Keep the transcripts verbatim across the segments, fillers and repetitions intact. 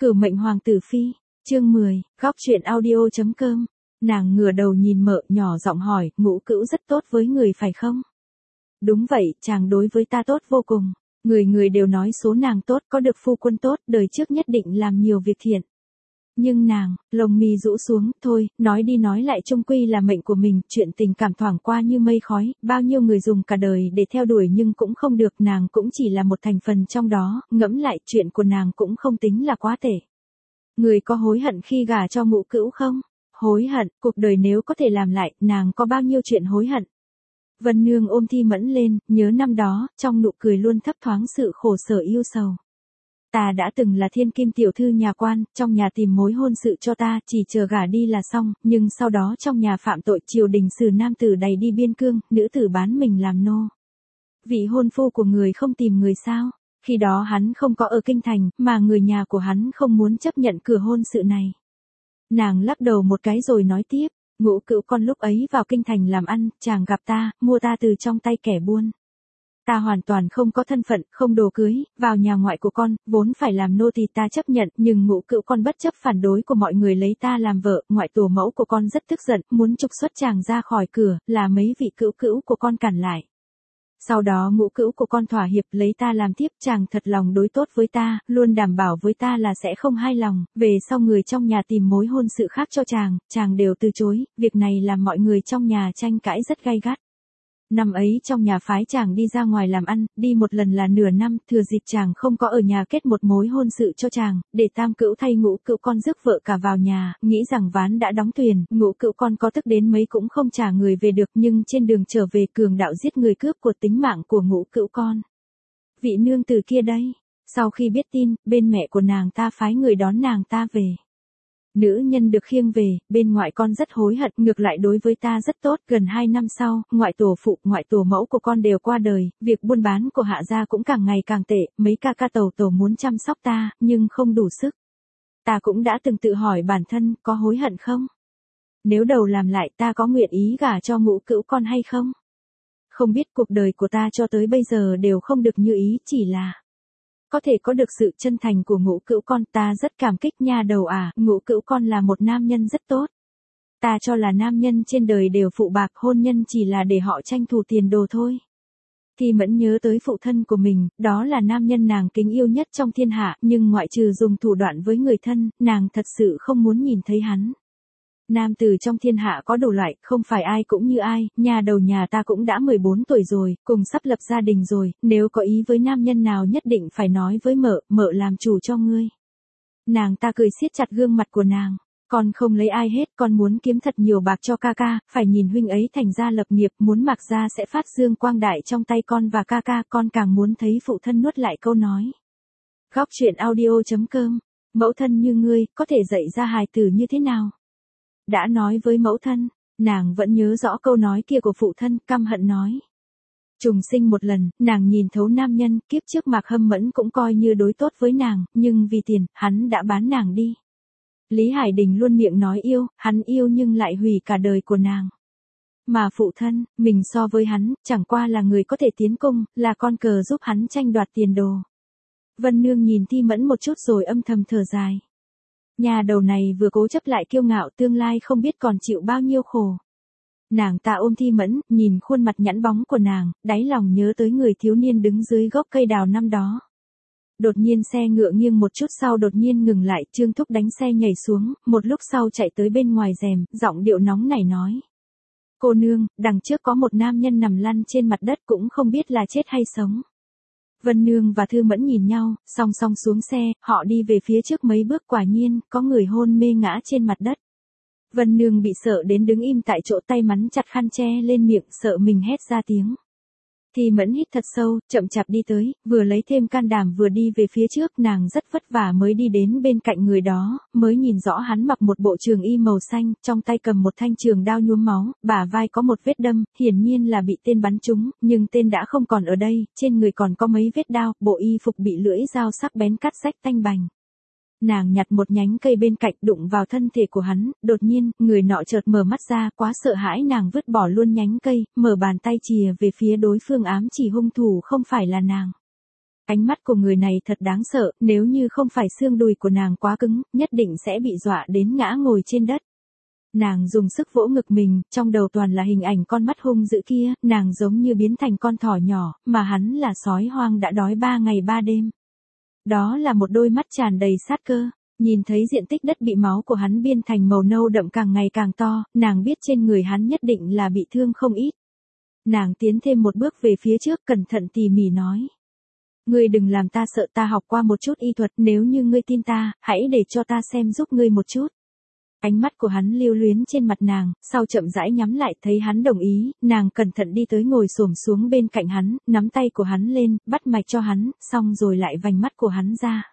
Cửu mệnh hoàng tử phi, chương mười, góc truyện audio.com. Nàng ngửa đầu nhìn mợ, nhỏ giọng hỏi, Ngũ Cữu rất tốt với người phải không? Đúng vậy, chàng đối với ta tốt vô cùng. Người người đều nói số nàng tốt, có được phu quân tốt, đời trước nhất định làm nhiều việc thiện. Nhưng nàng, lồng mi rũ xuống, thôi, nói đi nói lại chung quy là mệnh của mình, chuyện tình cảm thoảng qua như mây khói, bao nhiêu người dùng cả đời để theo đuổi nhưng cũng không được, nàng cũng chỉ là một thành phần trong đó, ngẫm lại chuyện của nàng cũng không tính là quá tệ. Người có hối hận khi gả cho Ngũ Cữu không? Hối hận, cuộc đời nếu có thể làm lại, nàng có bao nhiêu chuyện hối hận. Vân Nương ôm Thi Mẫn lên, nhớ năm đó, trong nụ cười luôn thấp thoáng sự khổ sở yêu sầu. Ta đã từng là thiên kim tiểu thư nhà quan, trong nhà tìm mối hôn sự cho ta, chỉ chờ gả đi là xong, nhưng sau đó trong nhà phạm tội, triều đình xử nam tử đày đi biên cương, nữ tử bán mình làm nô. Vị hôn phu của người không tìm người sao? Khi đó hắn không có ở kinh thành, mà người nhà của hắn không muốn chấp nhận cửa hôn sự này. Nàng lắc đầu một cái rồi nói tiếp, Ngũ Cữu con lúc ấy vào kinh thành làm ăn, chàng gặp ta, mua ta từ trong tay kẻ buôn. Ta hoàn toàn không có thân phận, không đồ cưới, vào nhà ngoại của con, vốn phải làm nô thì ta chấp nhận, nhưng Ngũ Cữu con bất chấp phản đối của mọi người lấy ta làm vợ, ngoại tổ mẫu của con rất tức giận, muốn trục xuất chàng ra khỏi cửa, là mấy vị cữu cữu của con cản lại. Sau đó Ngũ Cữu của con thỏa hiệp lấy ta làm tiếp, chàng thật lòng đối tốt với ta, luôn đảm bảo với ta là sẽ không hai lòng, về sau người trong nhà tìm mối hôn sự khác cho chàng, chàng đều từ chối, việc này làm mọi người trong nhà tranh cãi rất gay gắt. Năm ấy trong nhà phái chàng đi ra ngoài làm ăn, đi một lần là nửa năm, thừa dịp chàng không có ở nhà kết một mối hôn sự cho chàng, để Tam Cữu thay Ngũ Cữu con rước vợ cả vào nhà, nghĩ rằng ván đã đóng thuyền, Ngũ Cữu con có tức đến mấy cũng không trả người về được, nhưng trên đường trở về cường đạo giết người cướp của tính mạng của Ngũ Cữu con. Vị nương tử kia đây, sau khi biết tin, bên mẹ của nàng ta phái người đón nàng ta về. Nữ nhân được khiêng về, bên ngoại con rất hối hận, ngược lại đối với ta rất tốt, gần hai năm sau, ngoại tổ phụ, ngoại tổ mẫu của con đều qua đời, việc buôn bán của Hạ gia cũng càng ngày càng tệ, mấy ca ca tàu tổ muốn chăm sóc ta, nhưng không đủ sức. Ta cũng đã từng tự hỏi bản thân, có hối hận không? Nếu đầu làm lại ta có nguyện ý gả cho Ngũ Cữu con hay không? Không biết cuộc đời của ta cho tới bây giờ đều không được như ý, chỉ là có thể có được sự chân thành của Ngũ Cữu con, ta rất cảm kích nha đầu à, Ngũ Cữu con là một nam nhân rất tốt. Ta cho là nam nhân trên đời đều phụ bạc, hôn nhân chỉ là để họ tranh thủ tiền đồ thôi. Thì Mẫn nhớ tới phụ thân của mình, đó là nam nhân nàng kính yêu nhất trong thiên hạ, nhưng ngoại trừ dùng thủ đoạn với người thân, nàng thật sự không muốn nhìn thấy hắn. Nam tử trong thiên hạ có đủ loại, không phải ai cũng như ai, nhà đầu nhà ta cũng đã mười bốn tuổi rồi, cùng sắp lập gia đình rồi, nếu có ý với nam nhân nào nhất định phải nói với mợ, mợ làm chủ cho ngươi. Nàng ta cười siết chặt gương mặt của nàng, con không lấy ai hết, con muốn kiếm thật nhiều bạc cho ca ca, phải nhìn huynh ấy thành gia lập nghiệp, muốn Mạc gia sẽ phát dương quang đại trong tay con và ca ca, con càng muốn thấy phụ thân nuốt lại câu nói. Góc truyện audio.com, mẫu thân như ngươi, có thể dạy ra hài tử như thế nào? Đã nói với mẫu thân, nàng vẫn nhớ rõ câu nói kia của phụ thân, căm hận nói. Trùng sinh một lần, nàng nhìn thấu nam nhân, kiếp trước Mạc Hâm Mẫn cũng coi như đối tốt với nàng, nhưng vì tiền, hắn đã bán nàng đi. Lý Hải Đình luôn miệng nói yêu, hắn yêu nhưng lại hủy cả đời của nàng. Mà phụ thân, mình so với hắn, chẳng qua là người có thể tiến cung, là con cờ giúp hắn tranh đoạt tiền đồ. Vân Nương nhìn Thi Mẫn một chút rồi âm thầm thở dài. Nhà đầu này vừa cố chấp lại kiêu ngạo, tương lai không biết còn chịu bao nhiêu khổ. Nàng ta ôm Thi Mẫn, nhìn khuôn mặt nhẵn bóng của nàng, đáy lòng nhớ tới người thiếu niên đứng dưới gốc cây đào năm đó. Đột nhiên xe ngựa nghiêng một chút sau đột nhiên ngừng lại, Trương Thúc đánh xe nhảy xuống, một lúc sau chạy tới bên ngoài rèm, giọng điệu nóng nảy nói. Cô nương, đằng trước có một nam nhân nằm lăn trên mặt đất cũng không biết là chết hay sống. Vân Nương và Thư Mẫn nhìn nhau, song song xuống xe, họ đi về phía trước mấy bước, quả nhiên, có người hôn mê ngã trên mặt đất. Vân Nương bị sợ đến đứng im tại chỗ, tay mắn chặt khăn che lên miệng, sợ mình hét ra tiếng. Thì Mẫn hít thật sâu, chậm chạp đi tới, vừa lấy thêm can đảm vừa đi về phía trước, nàng rất vất vả mới đi đến bên cạnh người đó, mới nhìn rõ hắn mặc một bộ trường y màu xanh, trong tay cầm một thanh trường đao nhuốm máu, bả vai có một vết đâm, hiển nhiên là bị tên bắn trúng, nhưng tên đã không còn ở đây, trên người còn có mấy vết đao, bộ y phục bị lưỡi dao sắc bén cắt rách tanh bành. Nàng nhặt một nhánh cây bên cạnh đụng vào thân thể của hắn, đột nhiên, người nọ chợt mở mắt ra, quá sợ hãi nàng vứt bỏ luôn nhánh cây, mở bàn tay chìa về phía đối phương ám chỉ hung thủ không phải là nàng. Ánh mắt của người này thật đáng sợ, nếu như không phải xương đùi của nàng quá cứng, nhất định sẽ bị dọa đến ngã ngồi trên đất. Nàng dùng sức vỗ ngực mình, trong đầu toàn là hình ảnh con mắt hung dữ kia, nàng giống như biến thành con thỏ nhỏ, mà hắn là sói hoang đã đói ba ngày ba đêm. Đó là một đôi mắt tràn đầy sát cơ, nhìn thấy diện tích đất bị máu của hắn biên thành màu nâu đậm càng ngày càng to, nàng biết trên người hắn nhất định là bị thương không ít. Nàng tiến thêm một bước về phía trước, cẩn thận tỉ mỉ nói. Ngươi đừng làm ta sợ, ta học qua một chút y thuật, nếu như ngươi tin ta, hãy để cho ta xem giúp ngươi một chút. Ánh mắt của hắn lưu luyến trên mặt nàng, sau chậm rãi nhắm lại, thấy hắn đồng ý, nàng cẩn thận đi tới ngồi xổm xuống bên cạnh hắn, nắm tay của hắn lên, bắt mạch cho hắn, xong rồi lại vành mắt của hắn ra.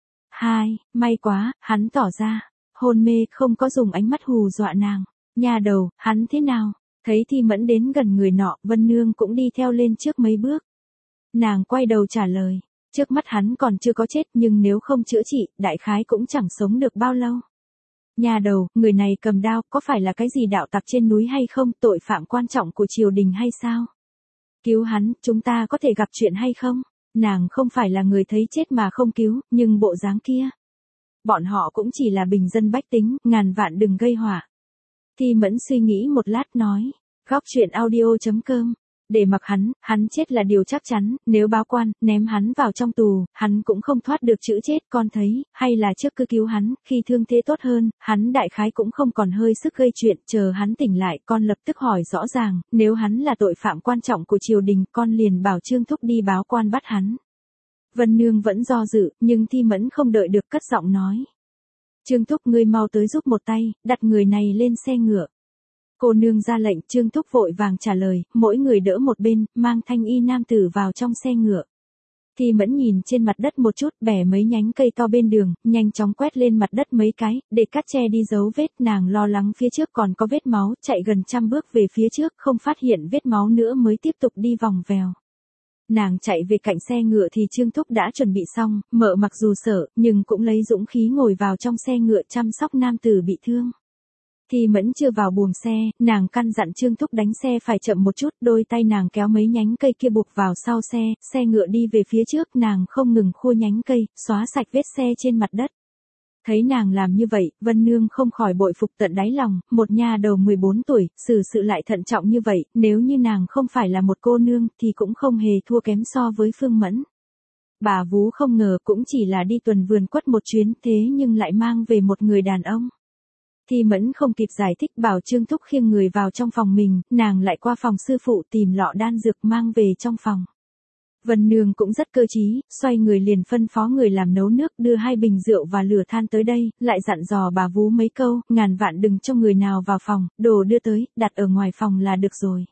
Hai, may quá, hắn tỏ ra, hôn mê, không có dùng ánh mắt hù dọa nàng. Nhà đầu, hắn thế nào? Thấy Thi Mẫn đến gần người nọ, Vân Nương cũng đi theo lên trước mấy bước. Nàng quay đầu trả lời, trước mắt hắn còn chưa có chết, nhưng nếu không chữa trị, đại khái cũng chẳng sống được bao lâu. Nhà đầu, người này cầm đao, có phải là cái gì đạo tặc trên núi hay không, tội phạm quan trọng của triều đình hay sao? Cứu hắn, chúng ta có thể gặp chuyện hay không? Nàng không phải là người thấy chết mà không cứu, nhưng bộ dáng kia. Bọn họ cũng chỉ là bình dân bách tính, ngàn vạn đừng gây họa. Thi Mẫn suy nghĩ một lát nói, góc chuyện audio chấm com. Để mặc hắn, hắn chết là điều chắc chắn, nếu báo quan, ném hắn vào trong tù, hắn cũng không thoát được chữ chết, con thấy, hay là trước cứ cứu hắn, khi thương thế tốt hơn, hắn đại khái cũng không còn hơi sức gây chuyện, chờ hắn tỉnh lại, con lập tức hỏi rõ ràng, nếu hắn là tội phạm quan trọng của triều đình, con liền bảo Trương Thúc đi báo quan bắt hắn. Vân Nương vẫn do dự, nhưng Thi Mẫn không đợi được cất giọng nói. Trương Thúc, ngươi mau tới giúp một tay, đặt người này lên xe ngựa. Cô nương ra lệnh, Trương Thúc vội vàng trả lời, mỗi người đỡ một bên, mang thanh y nam tử vào trong xe ngựa. Thi Mẫn nhìn trên mặt đất một chút, bẻ mấy nhánh cây to bên đường, nhanh chóng quét lên mặt đất mấy cái, để cát che đi dấu vết, nàng lo lắng phía trước còn có vết máu, chạy gần trăm bước về phía trước, không phát hiện vết máu nữa mới tiếp tục đi vòng vèo. Nàng chạy về cạnh xe ngựa thì Trương Thúc đã chuẩn bị xong, mợ mặc dù sợ, nhưng cũng lấy dũng khí ngồi vào trong xe ngựa chăm sóc nam tử bị thương. Thi Mẫn chưa vào buồng xe, nàng căn dặn Trương Thúc đánh xe phải chậm một chút, đôi tay nàng kéo mấy nhánh cây kia buộc vào sau xe, xe ngựa đi về phía trước, nàng không ngừng khua nhánh cây, xóa sạch vết xe trên mặt đất. Thấy nàng làm như vậy, Vân Nương không khỏi bội phục tận đáy lòng, một nha đầu mười bốn tuổi, xử sự lại thận trọng như vậy, nếu như nàng không phải là một cô nương, thì cũng không hề thua kém so với Phương Mẫn. Bà vú không ngờ cũng chỉ là đi tuần vườn quất một chuyến, thế nhưng lại mang về một người đàn ông. Thi Mẫn không kịp giải thích, bảo Trương Thúc khiêng người vào trong phòng mình, nàng lại qua phòng sư phụ tìm lọ đan dược mang về trong phòng. Vân Nương cũng rất cơ trí, xoay người liền phân phó người làm nấu nước, đưa hai bình rượu và lửa than tới đây, lại dặn dò bà vú mấy câu, ngàn vạn đừng cho người nào vào phòng, đồ đưa tới, đặt ở ngoài phòng là được rồi.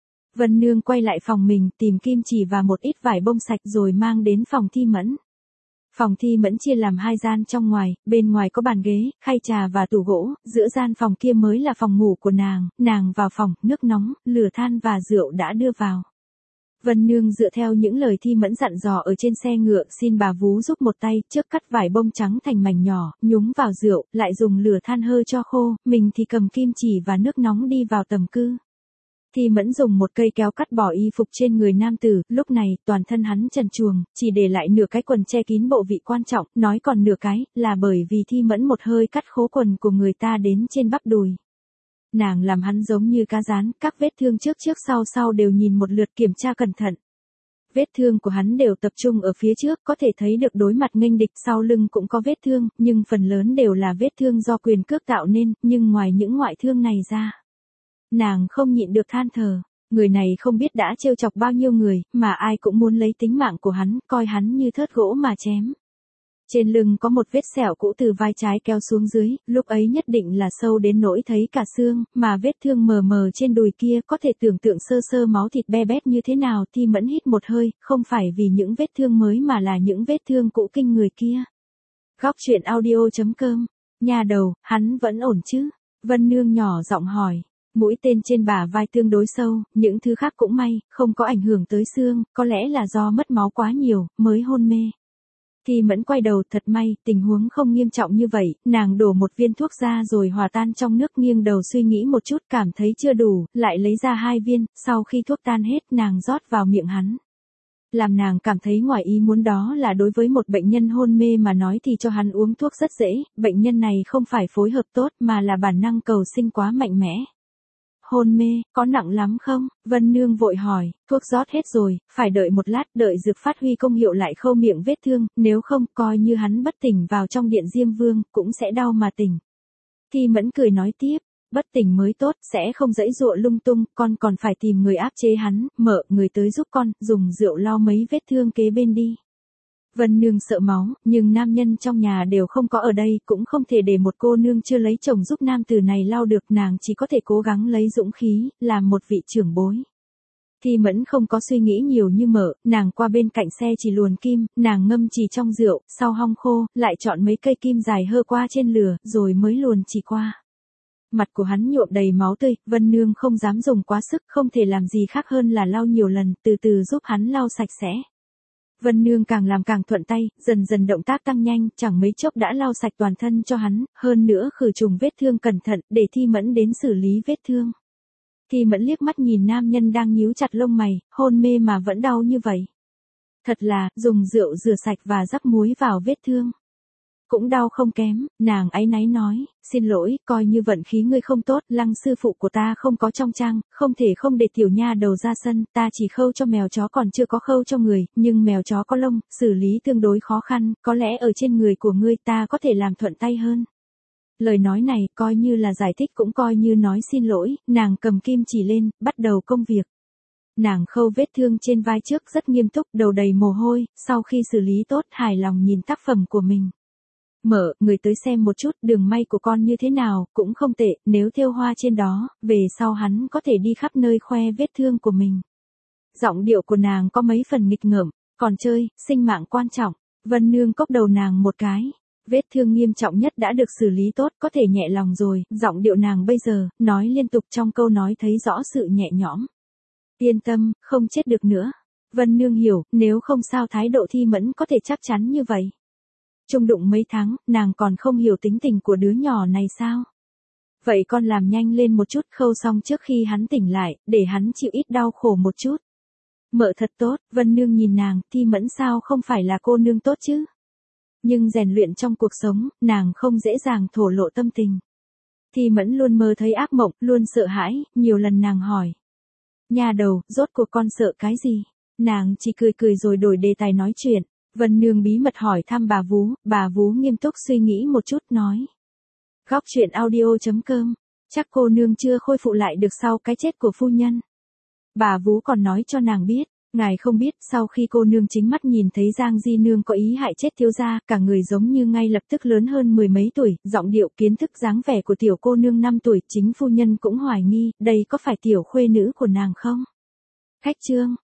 Vân Nương quay lại phòng mình, tìm kim chỉ và một ít vải bông sạch rồi mang đến phòng Thi Mẫn. Phòng Thi Mẫn chia làm hai gian trong ngoài, bên ngoài có bàn ghế, khay trà và tủ gỗ, giữa gian phòng kia mới là phòng ngủ của nàng, nàng vào phòng, nước nóng, lửa than và rượu đã đưa vào. Vân Nương dựa theo những lời Thi Mẫn dặn dò ở trên xe ngựa, xin bà vú giúp một tay, trước cắt vải bông trắng thành mảnh nhỏ, nhúng vào rượu, lại dùng lửa than hơi cho khô, mình thì cầm kim chỉ và nước nóng đi vào tầm cư. Thi Mẫn dùng một cây kéo cắt bỏ y phục trên người nam tử, lúc này, toàn thân hắn trần truồng, chỉ để lại nửa cái quần che kín bộ vị quan trọng, nói còn nửa cái, là bởi vì Thi Mẫn một hơi cắt khố quần của người ta đến trên bắp đùi. Nàng làm hắn giống như cá rán, các vết thương trước trước sau sau đều nhìn một lượt kiểm tra cẩn thận. Vết thương của hắn đều tập trung ở phía trước, có thể thấy được đối mặt nghênh địch, sau lưng cũng có vết thương, nhưng phần lớn đều là vết thương do quyền cước tạo nên, nhưng ngoài những ngoại thương này ra. Nàng không nhịn được than thở, người này không biết đã trêu chọc bao nhiêu người, mà ai cũng muốn lấy tính mạng của hắn, coi hắn như thớt gỗ mà chém. Trên lưng có một vết sẹo cũ từ vai trái kéo xuống dưới, lúc ấy nhất định là sâu đến nỗi thấy cả xương, mà vết thương mờ mờ trên đùi kia có thể tưởng tượng sơ sơ máu thịt be bét như thế nào. Thi Mẫn hít một hơi, không phải vì những vết thương mới mà là những vết thương cũ kinh người kia. Góc chuyện audio chấm com, nhà đầu, hắn vẫn ổn chứ? Vân Nương nhỏ giọng hỏi. Mũi tên trên bả vai tương đối sâu, những thứ khác cũng may, không có ảnh hưởng tới xương, có lẽ là do mất máu quá nhiều, mới hôn mê. Thi Mẫn quay đầu, thật may, tình huống không nghiêm trọng như vậy, nàng đổ một viên thuốc ra rồi hòa tan trong nước, nghiêng đầu suy nghĩ một chút, cảm thấy chưa đủ, lại lấy ra hai viên, sau khi thuốc tan hết nàng rót vào miệng hắn. Làm nàng cảm thấy ngoài ý muốn đó là đối với một bệnh nhân hôn mê mà nói thì cho hắn uống thuốc rất dễ, bệnh nhân này không phải phối hợp tốt mà là bản năng cầu sinh quá mạnh mẽ. Hôn mê, có nặng lắm không? Vân Nương vội hỏi, thuốc rót hết rồi, phải đợi một lát, đợi dược phát huy công hiệu lại khâu miệng vết thương, nếu không coi như hắn bất tỉnh vào trong điện Diêm Vương, cũng sẽ đau mà tỉnh. Thi Mẫn cười nói tiếp, bất tỉnh mới tốt, sẽ không dãy dụa lung tung, con còn phải tìm người áp chế hắn, mở người tới giúp con, dùng rượu lau mấy vết thương kế bên đi. Vân Nương sợ máu, nhưng nam nhân trong nhà đều không có ở đây, cũng không thể để một cô nương chưa lấy chồng giúp nam tử này lau được, nàng chỉ có thể cố gắng lấy dũng khí, làm một vị trưởng bối. Thi Mẫn không có suy nghĩ nhiều như Mở, nàng qua bên cạnh xe chỉ luồn kim, nàng ngâm chỉ trong rượu, sau hong khô, lại chọn mấy cây kim dài hơ qua trên lửa, rồi mới luồn chỉ qua. Mặt của hắn nhuộm đầy máu tươi, Vân Nương không dám dùng quá sức, không thể làm gì khác hơn là lau nhiều lần, từ từ giúp hắn lau sạch sẽ. Vân Nương càng làm càng thuận tay, dần dần động tác tăng nhanh, chẳng mấy chốc đã lau sạch toàn thân cho hắn, hơn nữa khử trùng vết thương cẩn thận, để Thi Mẫn đến xử lý vết thương. Thi Mẫn liếc mắt nhìn nam nhân đang nhíu chặt lông mày, hôn mê mà vẫn đau như vậy. Thật là, dùng rượu rửa sạch và rắc muối vào vết thương. Cũng đau không kém, nàng áy náy nói, xin lỗi, coi như vận khí ngươi không tốt, Lăng sư phụ của ta không có trong trang, không thể không để tiểu nha đầu ra sân, ta chỉ khâu cho mèo chó còn chưa có khâu cho người, nhưng mèo chó có lông, xử lý tương đối khó khăn, có lẽ ở trên người của ngươi ta có thể làm thuận tay hơn. Lời nói này, coi như là giải thích cũng coi như nói xin lỗi, nàng cầm kim chỉ lên, bắt đầu công việc. Nàng khâu vết thương trên vai trước rất nghiêm túc, đầu đầy mồ hôi, sau khi xử lý tốt, hài lòng nhìn tác phẩm của mình. Mở, người tới xem một chút, đường may của con như thế nào, cũng không tệ, nếu thêu hoa trên đó, về sau hắn có thể đi khắp nơi khoe vết thương của mình. Giọng điệu của nàng có mấy phần nghịch ngợm, còn chơi, sinh mạng quan trọng. Vân Nương cốc đầu nàng một cái. Vết thương nghiêm trọng nhất đã được xử lý tốt, có thể nhẹ lòng rồi, giọng điệu nàng bây giờ, nói liên tục trong câu nói thấy rõ sự nhẹ nhõm. Yên tâm, không chết được nữa. Vân Nương hiểu, nếu không sao thái độ Thi Mẫn có thể chắc chắn như vậy. Chung đụng mấy tháng, nàng còn không hiểu tính tình của đứa nhỏ này sao? Vậy con làm nhanh lên một chút, khâu xong trước khi hắn tỉnh lại, để hắn chịu ít đau khổ một chút. Mợ thật tốt, Vân Nương nhìn nàng, Thi Mẫn sao không phải là cô nương tốt chứ? Nhưng rèn luyện trong cuộc sống, nàng không dễ dàng thổ lộ tâm tình. Thi Mẫn luôn mơ thấy ác mộng, luôn sợ hãi, nhiều lần nàng hỏi. Nhà đầu, rốt cuộc con sợ cái gì? Nàng chỉ cười cười rồi đổi đề tài nói chuyện. Vân Nương bí mật hỏi thăm bà Vú, bà Vú nghiêm túc suy nghĩ một chút nói. Góc truyện audio chấm com, chắc cô nương chưa khôi phục lại được sau cái chết của phu nhân. Bà Vú còn nói cho nàng biết, ngài không biết sau khi cô nương chính mắt nhìn thấy Giang Di Nương có ý hại chết thiếu gia, cả người giống như ngay lập tức lớn hơn mười mấy tuổi, giọng điệu kiến thức dáng vẻ của tiểu cô nương năm tuổi, chính phu nhân cũng hoài nghi, đây có phải tiểu khuê nữ của nàng không? Khách trương.